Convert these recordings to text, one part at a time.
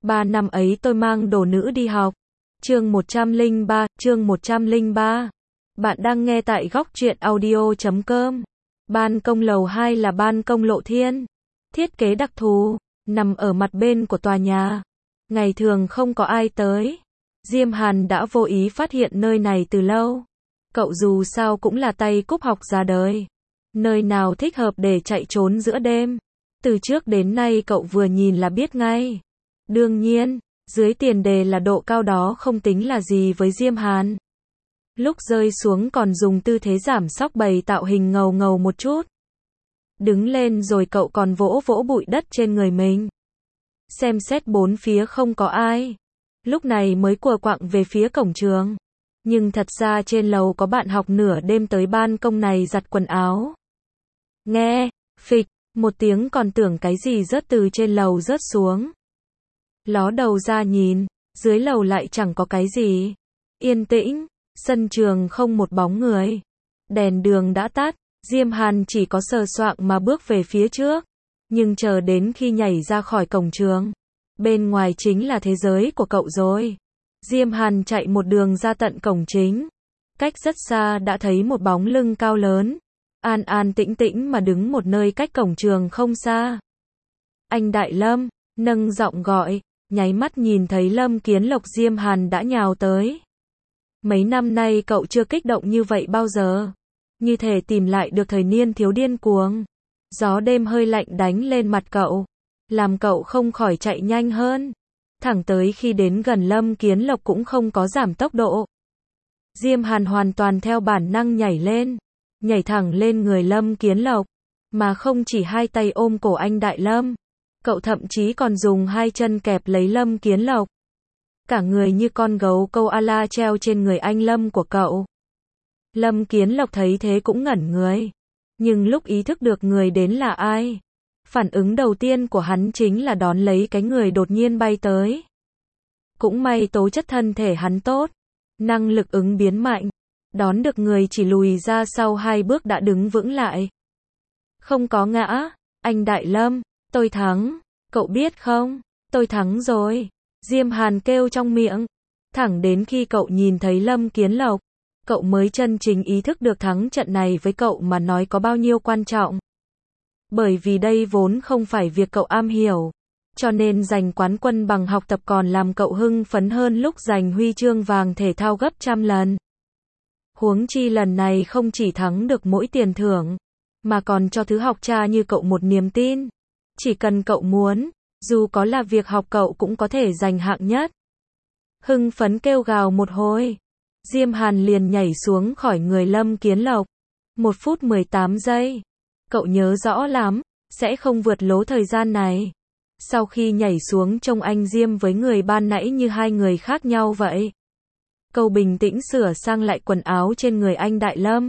3 năm ấy tôi mang đồ nữ đi học. Chương 103. Bạn đang nghe tại góc truyện audio.com. Ban công lầu 2 là ban công lộ thiên. Thiết kế đặc thù, nằm ở mặt bên của tòa nhà. Ngày thường không có ai tới. Diêm Hàn đã vô ý phát hiện nơi này từ lâu. Cậu dù sao cũng là tay cúp học ra đời. Nơi nào thích hợp để chạy trốn giữa đêm. Từ trước đến nay cậu vừa nhìn là biết ngay. Đương nhiên, dưới tiền đề là độ cao đó không tính là gì với Diêm Hàn. Lúc rơi xuống còn dùng tư thế giảm sóc bày tạo hình ngầu ngầu một chút. Đứng lên rồi cậu còn vỗ vỗ bụi đất trên người mình. Xem xét bốn phía không có ai. Lúc này mới cùa quạng về phía cổng trường. Nhưng thật ra trên lầu có bạn học nửa đêm tới ban công này giặt quần áo. Nghe, phịch, một tiếng còn tưởng cái gì rớt từ trên lầu rớt xuống. Ló đầu ra nhìn, dưới lầu lại chẳng có cái gì. Yên tĩnh, sân trường không một bóng người. Đèn đường đã tắt, Diêm Hàn chỉ có sờ soạng mà bước về phía trước. Nhưng chờ đến khi nhảy ra khỏi cổng trường, bên ngoài chính là thế giới của cậu rồi. Diêm Hàn chạy một đường ra tận cổng chính. Cách rất xa đã thấy một bóng lưng cao lớn. An an tĩnh tĩnh mà đứng một nơi cách cổng trường không xa. Anh Đại Lâm, nâng giọng gọi, nháy mắt nhìn thấy Lâm Kiến Lộc. Diêm Hàn đã nhào tới. Mấy năm nay cậu chưa kích động như vậy bao giờ. Như thể tìm lại được thời niên thiếu điên cuồng. Gió đêm hơi lạnh đánh lên mặt cậu, làm cậu không khỏi chạy nhanh hơn. Thẳng tới khi đến gần Lâm Kiến Lộc cũng không có giảm tốc độ. Diêm Hàn hoàn toàn theo bản năng nhảy lên. Nhảy thẳng lên người Lâm Kiến Lộc. Mà không chỉ hai tay ôm cổ anh Đại Lâm. Cậu thậm chí còn dùng hai chân kẹp lấy Lâm Kiến Lộc. Cả người như con gấu koala treo trên người anh Lâm của cậu. Lâm Kiến Lộc thấy thế cũng ngẩn người. Nhưng lúc ý thức được người đến là ai, phản ứng đầu tiên của hắn chính là đón lấy cái người đột nhiên bay tới. Cũng may tố chất thân thể hắn tốt, năng lực ứng biến mạnh, đón được người chỉ lùi ra sau 2 bước đã đứng vững lại. Không có ngã, anh Đại Lâm, tôi thắng, cậu biết không, tôi thắng rồi. Diêm Hàn kêu trong miệng, thẳng đến khi cậu nhìn thấy Lâm Kiến Lộc, cậu mới chân chính ý thức được thắng trận này với cậu mà nói có bao nhiêu quan trọng. Bởi vì đây vốn không phải việc cậu am hiểu, cho nên giành quán quân bằng học tập còn làm cậu hưng phấn hơn lúc giành huy chương vàng thể thao gấp trăm lần. Huống chi lần này không chỉ thắng được mỗi tiền thưởng, mà còn cho thứ học trò như cậu một niềm tin. Chỉ cần cậu muốn, dù có là việc học cậu cũng có thể giành hạng nhất. Hưng phấn kêu gào một hồi, Diêm Hàn liền nhảy xuống khỏi người Lâm Kiến Lộc. 1 phút 18 giây. Cậu nhớ rõ lắm, sẽ không vượt lố thời gian này. Sau khi nhảy xuống trông anh Diêm với người ban nãy như hai người khác nhau vậy. Cậu bình tĩnh sửa sang lại quần áo trên người anh Đại Lâm.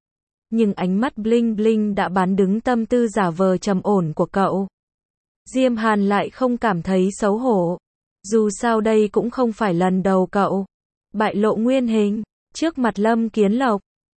Nhưng ánh mắt bling bling đã bán đứng tâm tư giả vờ trầm ổn của cậu. Diêm Hàn lại không cảm thấy xấu hổ. Dù sao đây cũng không phải lần đầu cậu bại lộ nguyên hình trước mặt Lâm Kiến Lộc.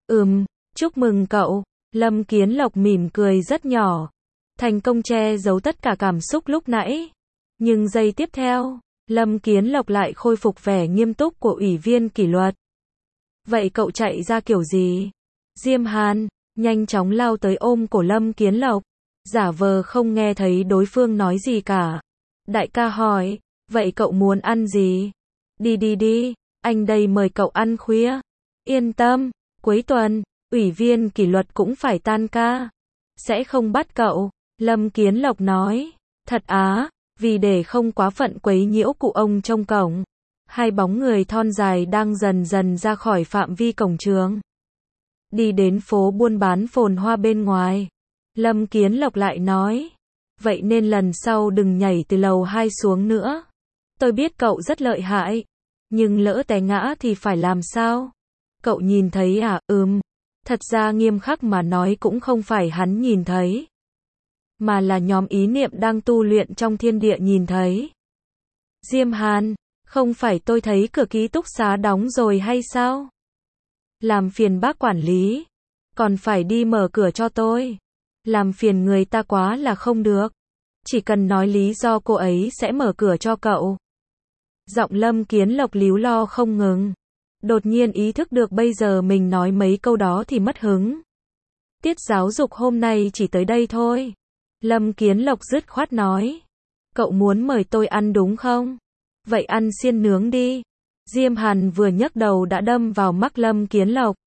Chúc mừng cậu. Lâm Kiến Lộc mỉm cười rất nhỏ, thành công che giấu tất cả cảm xúc lúc nãy. Nhưng giây tiếp theo, Lâm Kiến Lộc lại khôi phục vẻ nghiêm túc của ủy viên kỷ luật. Vậy cậu chạy ra kiểu gì? Diêm Hàn nhanh chóng lao tới ôm cổ Lâm Kiến Lộc, giả vờ không nghe thấy đối phương nói gì cả. Đại ca hỏi, vậy cậu muốn ăn gì? Đi, anh đây mời cậu ăn khuya. Yên tâm, cuối tuần, ủy viên kỷ luật cũng phải tan ca. Sẽ không bắt cậu. Lâm Kiến Lộc nói. Thật á, vì để không quá phận quấy nhiễu cụ ông trong cổng. Hai bóng người thon dài đang dần dần ra khỏi phạm vi cổng trường. Đi đến phố buôn bán phồn hoa bên ngoài. Lâm Kiến Lộc lại nói. Vậy nên lần sau đừng nhảy từ lầu 2 xuống nữa. Tôi biết cậu rất lợi hại. Nhưng lỡ té ngã thì phải làm sao? Cậu nhìn thấy à? Thật ra nghiêm khắc mà nói cũng không phải hắn nhìn thấy, mà là nhóm ý niệm đang tu luyện trong thiên địa nhìn thấy. Diêm Hàn, không phải tôi thấy cửa ký túc xá đóng rồi hay sao? Làm phiền bác quản lý, còn phải đi mở cửa cho tôi. Làm phiền người ta quá là không được. Chỉ cần nói lý do cô ấy sẽ mở cửa cho cậu. Giọng Lâm Kiến Lộc líu lo không ngừng. Đột nhiên ý thức được bây giờ mình nói mấy câu đó thì mất hứng. Tiết giáo dục hôm nay chỉ tới đây thôi. Lâm Kiến Lộc dứt khoát nói. Cậu muốn mời tôi ăn đúng không? Vậy ăn xiên nướng đi. Diêm Hàn vừa nhấc đầu đã đâm vào mắt Lâm Kiến Lộc.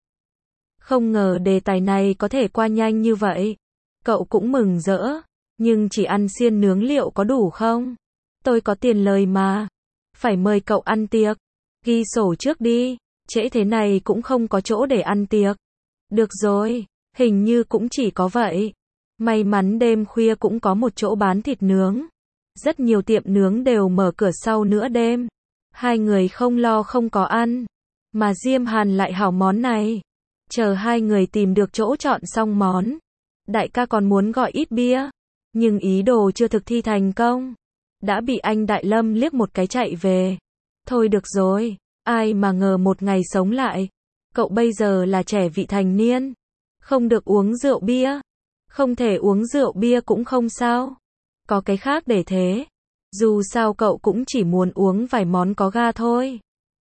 Không ngờ đề tài này có thể qua nhanh như vậy. Cậu cũng mừng rỡ. Nhưng chỉ ăn xiên nướng liệu có đủ không? Tôi có tiền lời mà. Phải mời cậu ăn tiệc. Ghi sổ trước đi. Trễ thế này cũng không có chỗ để ăn tiệc. Được rồi. Hình như cũng chỉ có vậy. May mắn đêm khuya cũng có một chỗ bán thịt nướng. Rất nhiều tiệm nướng đều mở cửa sau nửa đêm. Hai người không lo không có ăn. Mà Diêm Hàn lại hảo món này. Chờ hai người tìm được chỗ chọn xong món. Đại ca còn muốn gọi ít bia. Nhưng ý đồ chưa thực thi thành công. Đã bị anh Đại Lâm liếc một cái chạy về. Thôi được rồi. Ai mà ngờ một ngày sống lại. Cậu bây giờ là trẻ vị thành niên. Không được uống rượu bia. Không thể uống rượu bia cũng không sao. Có cái khác để thế. Dù sao cậu cũng chỉ muốn uống vài món có ga thôi.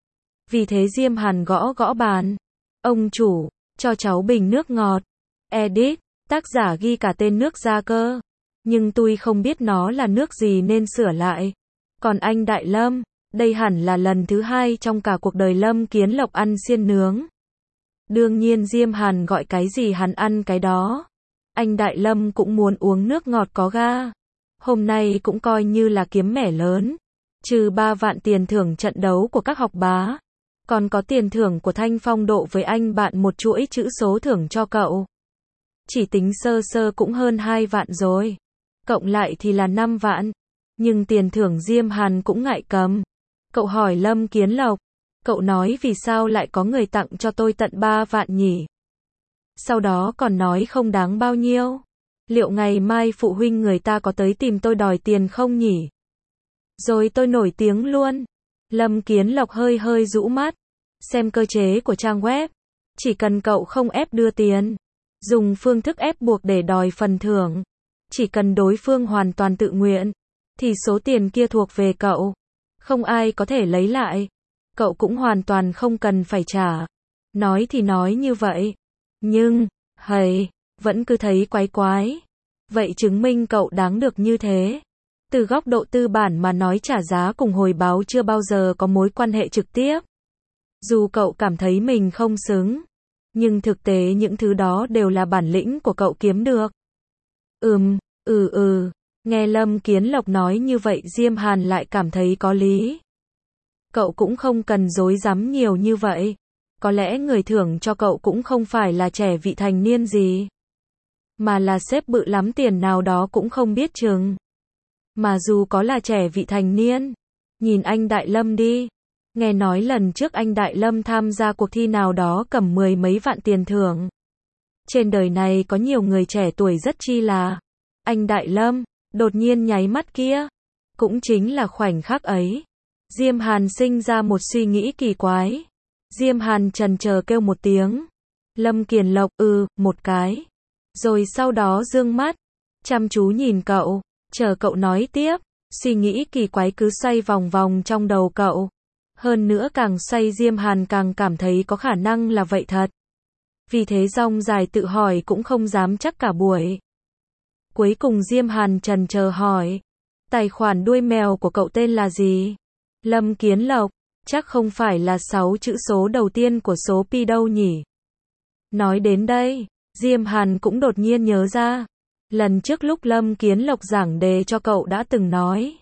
Vì thế Diêm Hàn gõ gõ bàn. Ông chủ, cho cháu bình nước ngọt. Edit, tác giả ghi cả tên nước ra cơ. Nhưng tôi không biết nó là nước gì nên sửa lại. Còn anh Đại Lâm, đây hẳn là lần thứ hai trong cả cuộc đời Lâm Kiến Lộc ăn xiên nướng. Đương nhiên Diêm Hàn gọi cái gì hắn ăn cái đó. Anh Đại Lâm cũng muốn uống nước ngọt có ga. Hôm nay cũng coi như là kiếm mẻ lớn. Trừ 3 vạn tiền thưởng trận đấu của các học bá. Còn có tiền thưởng của Thanh Phong Độ với anh bạn một chuỗi chữ số thưởng cho cậu. Chỉ tính sơ sơ cũng hơn 2 vạn rồi. Cộng lại thì là 5 vạn. Nhưng tiền thưởng Diêm Hàn cũng ngại cầm. Cậu hỏi Lâm Kiến Lộc. Cậu nói vì sao lại có người tặng cho tôi tận 3 vạn nhỉ? Sau đó còn nói không đáng bao nhiêu. Liệu ngày mai phụ huynh người ta có tới tìm tôi đòi tiền không nhỉ? Rồi tôi nổi tiếng luôn. Lâm Kiến Lộc hơi hơi rũ mắt. Xem cơ chế của trang web. Chỉ cần cậu không ép đưa tiền. Dùng phương thức ép buộc để đòi phần thưởng. Chỉ cần đối phương hoàn toàn tự nguyện. Thì số tiền kia thuộc về cậu. Không ai có thể lấy lại. Cậu cũng hoàn toàn không cần phải trả. Nói thì nói như vậy. Nhưng, vẫn cứ thấy quái quái. Vậy chứng minh cậu đáng được như thế. Từ góc độ tư bản mà nói trả giá cùng hồi báo chưa bao giờ có mối quan hệ trực tiếp. Dù cậu cảm thấy mình không xứng. Nhưng thực tế những thứ đó đều là bản lĩnh của cậu kiếm được. Nghe Lâm Kiến Lộc nói như vậy Diêm Hàn lại cảm thấy có lý. Cậu cũng không cần dối dám nhiều như vậy. Có lẽ người thưởng cho cậu cũng không phải là trẻ vị thành niên gì. Mà là sếp bự lắm tiền nào đó cũng không biết chừng. Mà dù có là trẻ vị thành niên. Nhìn anh Đại Lâm đi. Nghe nói lần trước anh Đại Lâm tham gia cuộc thi nào đó cầm 10 mấy vạn tiền thưởng. Trên đời này có nhiều người trẻ tuổi rất chi là. Anh Đại Lâm, đột nhiên nháy mắt kia. Cũng chính là khoảnh khắc ấy. Diêm Hàn sinh ra một suy nghĩ kỳ quái. Diêm Hàn chần chờ kêu một tiếng. Lâm Kiến Lộc, một cái. Rồi sau đó dương mắt. Chăm chú nhìn cậu. Chờ cậu nói tiếp. Suy nghĩ kỳ quái cứ xoay vòng vòng trong đầu cậu. Hơn nữa càng xoay Diêm Hàn càng cảm thấy có khả năng là vậy thật. Vì thế dong dài tự hỏi cũng không dám chắc cả buổi. Cuối cùng Diêm Hàn chần chờ hỏi. Tài khoản đuôi mèo của cậu tên là gì? Lâm Kiến Lộc. Chắc không phải là 6 chữ số đầu tiên của số pi đâu nhỉ? Nói đến đây, Diêm Hàn cũng đột nhiên nhớ ra. Lần trước lúc Lâm Kiến Lộc giảng đề cho cậu đã từng nói.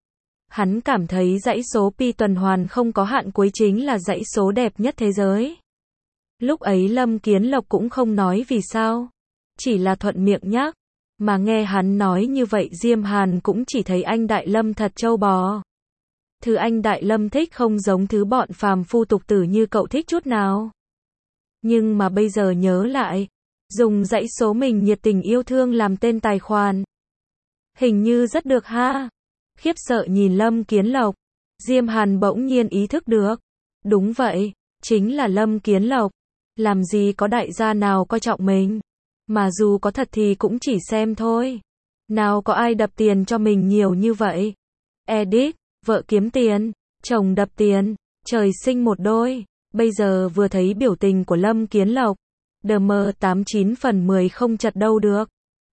Hắn cảm thấy dãy số pi tuần hoàn không có hạn cuối chính là dãy số đẹp nhất thế giới. Lúc ấy Lâm Kiến Lộc cũng không nói vì sao. Chỉ là thuận miệng nhắc. Mà nghe hắn nói như vậy Diêm Hàn cũng chỉ thấy anh Đại Lâm thật trâu bò. Thứ anh Đại Lâm thích không giống thứ bọn phàm phu tục tử như cậu thích chút nào. Nhưng mà bây giờ nhớ lại. Dùng dãy số mình nhiệt tình yêu thương làm tên tài khoản. Hình như rất được ha. Khiếp sợ nhìn Lâm Kiến Lộc. Diêm Hàn bỗng nhiên ý thức được. Đúng vậy, chính là Lâm Kiến Lộc. Làm gì có đại gia nào coi trọng mình. Mà dù có thật thì cũng chỉ xem thôi. Nào có ai đập tiền cho mình nhiều như vậy. Edit, vợ kiếm tiền. chồng đập tiền, trời sinh một đôi. Bây giờ vừa thấy biểu tình của Lâm Kiến Lộc, đờ mờ 89 phần 10 không chật đâu được.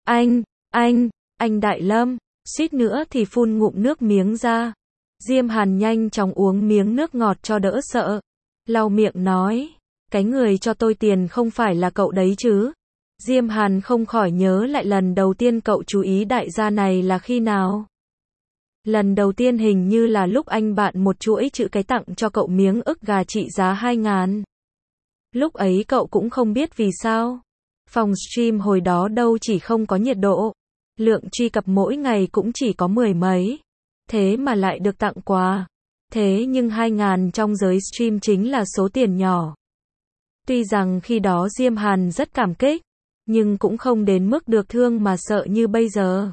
Anh Đại Lâm, suýt nữa thì phun ngụm nước miếng ra. Diêm Hàn nhanh chóng uống miếng nước ngọt cho đỡ sợ. Lau miệng nói, cái người cho tôi tiền không phải là cậu đấy chứ. Diêm Hàn không khỏi nhớ lại lần đầu tiên cậu chú ý đại gia này là khi nào. Lần đầu tiên hình như là lúc anh bạn một chuỗi chữ cái tặng cho cậu miếng ức gà trị giá 2.000. Lúc ấy cậu cũng không biết vì sao. Phòng stream hồi đó đâu chỉ không có nhiệt độ. Lượng truy cập mỗi ngày cũng chỉ có 10 mấy. Thế mà lại được tặng quà. Thế nhưng 2.000 trong giới stream chính là số tiền nhỏ. Tuy rằng khi đó Diêm Hàn rất cảm kích, nhưng cũng không đến mức được thương mà sợ như bây giờ.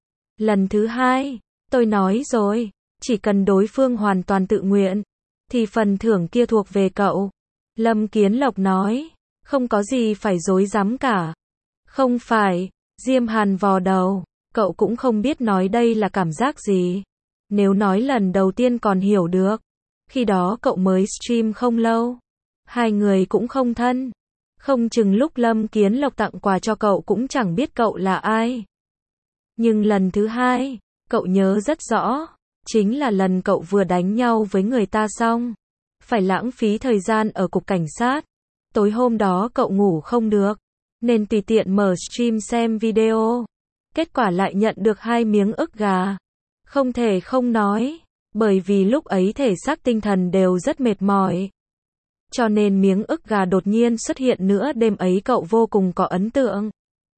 Lần thứ hai, tôi nói rồi, chỉ cần đối phương hoàn toàn tự nguyện, thì phần thưởng kia thuộc về cậu. Lâm Kiến Lộc nói, không có gì phải dối dám cả. Không phải, Diêm Hàn vò đầu, cậu cũng không biết nói đây là cảm giác gì. Nếu nói lần đầu tiên còn hiểu được, khi đó cậu mới stream không lâu. Hai người cũng không thân. Không chừng lúc Lâm Kiến Lộc tặng quà cho cậu cũng chẳng biết cậu là ai. Nhưng lần thứ hai, cậu nhớ rất rõ, chính là lần cậu vừa đánh nhau với người ta xong. Phải lãng phí thời gian ở cục cảnh sát. Tối hôm đó cậu ngủ không được, nên tùy tiện mở stream xem video. Kết quả lại nhận được 2 miếng ức gà. Không thể không nói, bởi vì lúc ấy thể xác tinh thần đều rất mệt mỏi. Cho nên miếng ức gà đột nhiên xuất hiện nữa đêm ấy cậu vô cùng có ấn tượng.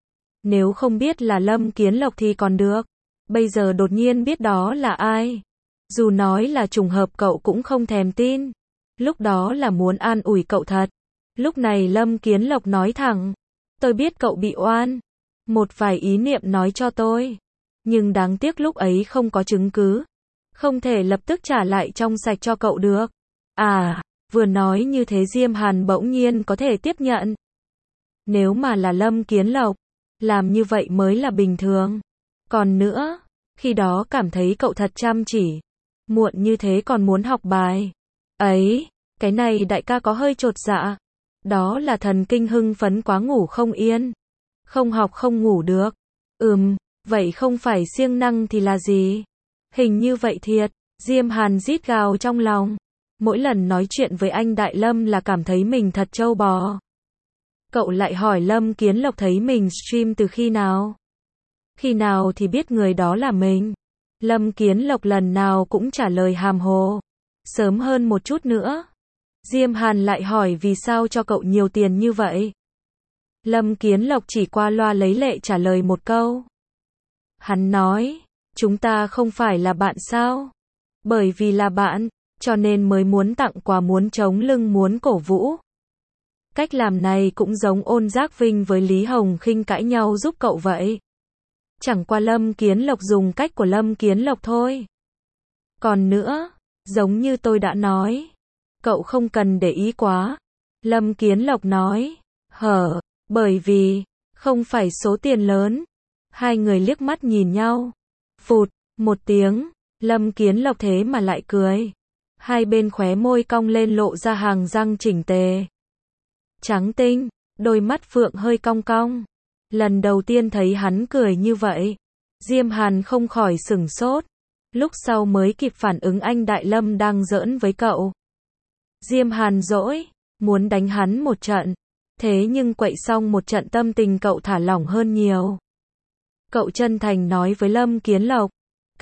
Nếu không biết là Lâm Kiến Lộc thì còn được. Bây giờ đột nhiên biết đó là ai. Dù nói là trùng hợp cậu cũng không thèm tin. Lúc đó là muốn an ủi cậu thật. Lúc này Lâm Kiến Lộc nói thẳng. Tôi biết cậu bị oan. Một vài ý niệm nói cho tôi. Nhưng đáng tiếc lúc ấy không có chứng cứ. Không thể lập tức trả lại trong sạch cho cậu được. À, vừa nói như thế Diêm Hàn bỗng nhiên có thể tiếp nhận. Nếu mà là Lâm Kiến Lộc, làm như vậy mới là bình thường. Còn nữa, khi đó cảm thấy cậu thật chăm chỉ. Muộn như thế còn muốn học bài. Ấy, cái này đại ca có hơi chột dạ. Đó là thần kinh hưng phấn quá ngủ không yên. Không học không ngủ được. Vậy không phải siêng năng thì là gì? Hình như vậy thiệt. Diêm Hàn rít gào trong lòng. Mỗi lần nói chuyện với anh Đại Lâm là cảm thấy mình thật trâu bò. Cậu lại hỏi Lâm Kiến Lộc thấy mình stream từ khi nào? Khi nào thì biết người đó là mình? Lâm Kiến Lộc lần nào cũng trả lời hàm hồ. Sớm hơn một chút nữa. Diêm Hàn lại hỏi vì sao cho cậu nhiều tiền như vậy? Lâm Kiến Lộc chỉ qua loa lấy lệ trả lời một câu. Hắn nói, chúng ta không phải là bạn sao? Bởi vì là bạn, cho nên mới muốn tặng quà, muốn chống lưng, muốn cổ vũ. Cách làm này cũng giống Ôn Giác Vinh với Lý Hồng Khinh cãi nhau giúp cậu vậy. Chẳng qua Lâm Kiến Lộc dùng cách của Lâm Kiến Lộc thôi. Còn nữa, giống như tôi đã nói, cậu không cần để ý quá. Lâm Kiến Lộc nói, bởi vì, không phải số tiền lớn. Hai người liếc mắt nhìn nhau. Phụt, một tiếng, Lâm Kiến Lộc thế mà lại cười. Hai bên khóe môi cong lên lộ ra hàng răng chỉnh tề. Trắng tinh, đôi mắt phượng hơi cong cong. Lần đầu tiên thấy hắn cười như vậy, Diêm Hàn không khỏi sửng sốt. Lúc sau mới kịp phản ứng anh Đại Lâm đang giỡn với cậu. Diêm Hàn dỗi, muốn đánh hắn một trận. Thế nhưng quậy xong một trận tâm tình cậu thả lỏng hơn nhiều. Cậu chân thành nói với Lâm Kiến Lộc.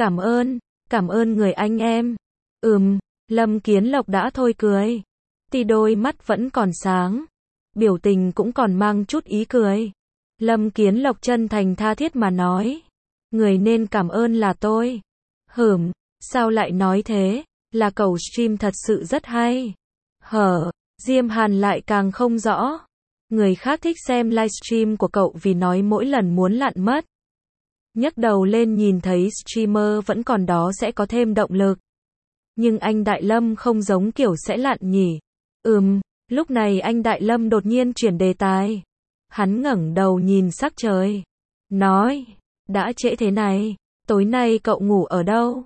Cảm ơn người anh em. Lâm Kiến Lộc đã thôi cười. Tuy đôi mắt vẫn còn sáng. Biểu tình cũng còn mang chút ý cười. Lâm Kiến Lộc chân thành tha thiết mà nói. Người nên cảm ơn là tôi. Sao lại nói thế? Là cậu stream thật sự rất hay. Diêm Hàn lại càng không rõ. Người khác thích xem livestream của cậu vì nói mỗi lần muốn lặn mất. Nhấc đầu lên nhìn thấy streamer vẫn còn đó sẽ có thêm động lực. Nhưng anh Đại Lâm không giống kiểu sẽ lặn nhỉ. Lúc này anh Đại Lâm đột nhiên chuyển đề tài. Hắn ngẩng đầu nhìn sắc trời. Nói, đã trễ thế này, tối nay cậu ngủ ở đâu?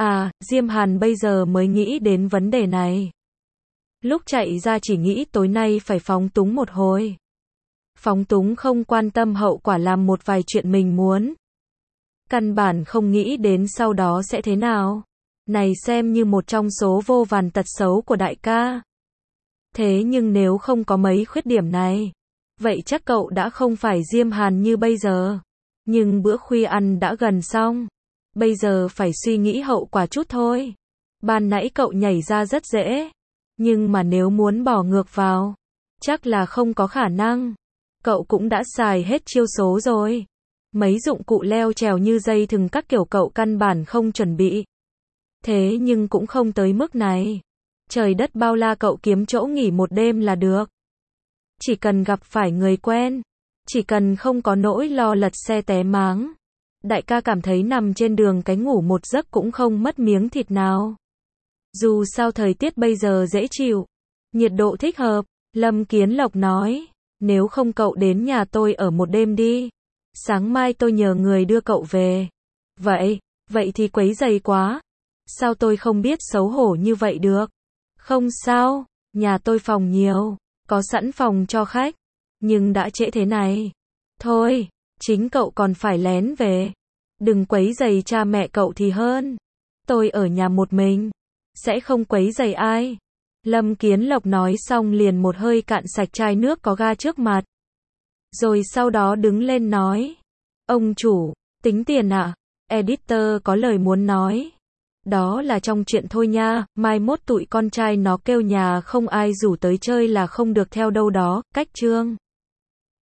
À, Diêm Hàn bây giờ mới nghĩ đến vấn đề này. Lúc chạy ra chỉ nghĩ tối nay phải phóng túng một hồi. Phóng túng không quan tâm hậu quả, làm một vài chuyện mình muốn. Căn bản không nghĩ đến sau đó sẽ thế nào. Này xem như một trong số vô vàn tật xấu của đại ca. Thế nhưng nếu không có mấy khuyết điểm này, vậy chắc cậu đã không phải Diêm Hàn như bây giờ. Nhưng bữa khuya ăn đã gần xong. Bây giờ phải suy nghĩ hậu quả chút thôi. Ban nãy cậu nhảy ra rất dễ. Nhưng mà nếu muốn bỏ ngược vào, chắc là không có khả năng. Cậu cũng đã xài hết chiêu số rồi. Mấy dụng cụ leo trèo như dây thừng các kiểu cậu căn bản không chuẩn bị. Thế nhưng cũng không tới mức này. Trời đất bao la, cậu kiếm chỗ nghỉ một đêm là được. Chỉ cần gặp phải người quen, chỉ cần không có nỗi lo lật xe té máng. Đại ca cảm thấy nằm trên đường cái ngủ một giấc cũng không mất miếng thịt nào. Dù sao thời tiết bây giờ dễ chịu, nhiệt độ thích hợp. Lâm Kiến Lộc nói, nếu không cậu đến nhà tôi ở một đêm đi. Sáng mai tôi nhờ người đưa cậu về. Vậy thì quấy rầy quá. Sao tôi không biết xấu hổ như vậy được? Không sao, nhà tôi phòng nhiều, có sẵn phòng cho khách. Nhưng đã trễ thế này. Thôi, chính cậu còn phải lén về. Đừng quấy rầy cha mẹ cậu thì hơn. Tôi ở nhà một mình, sẽ không quấy rầy ai. Lâm Kiến Lộc nói xong liền một hơi cạn sạch chai nước có ga trước mặt. Rồi sau đó đứng lên nói. Ông chủ, tính tiền ạ? Editor có lời muốn nói. Đó là trong chuyện thôi nha, mai mốt tụi con trai nó kêu nhà không ai rủ tới chơi là không được theo đâu đó, cách chương.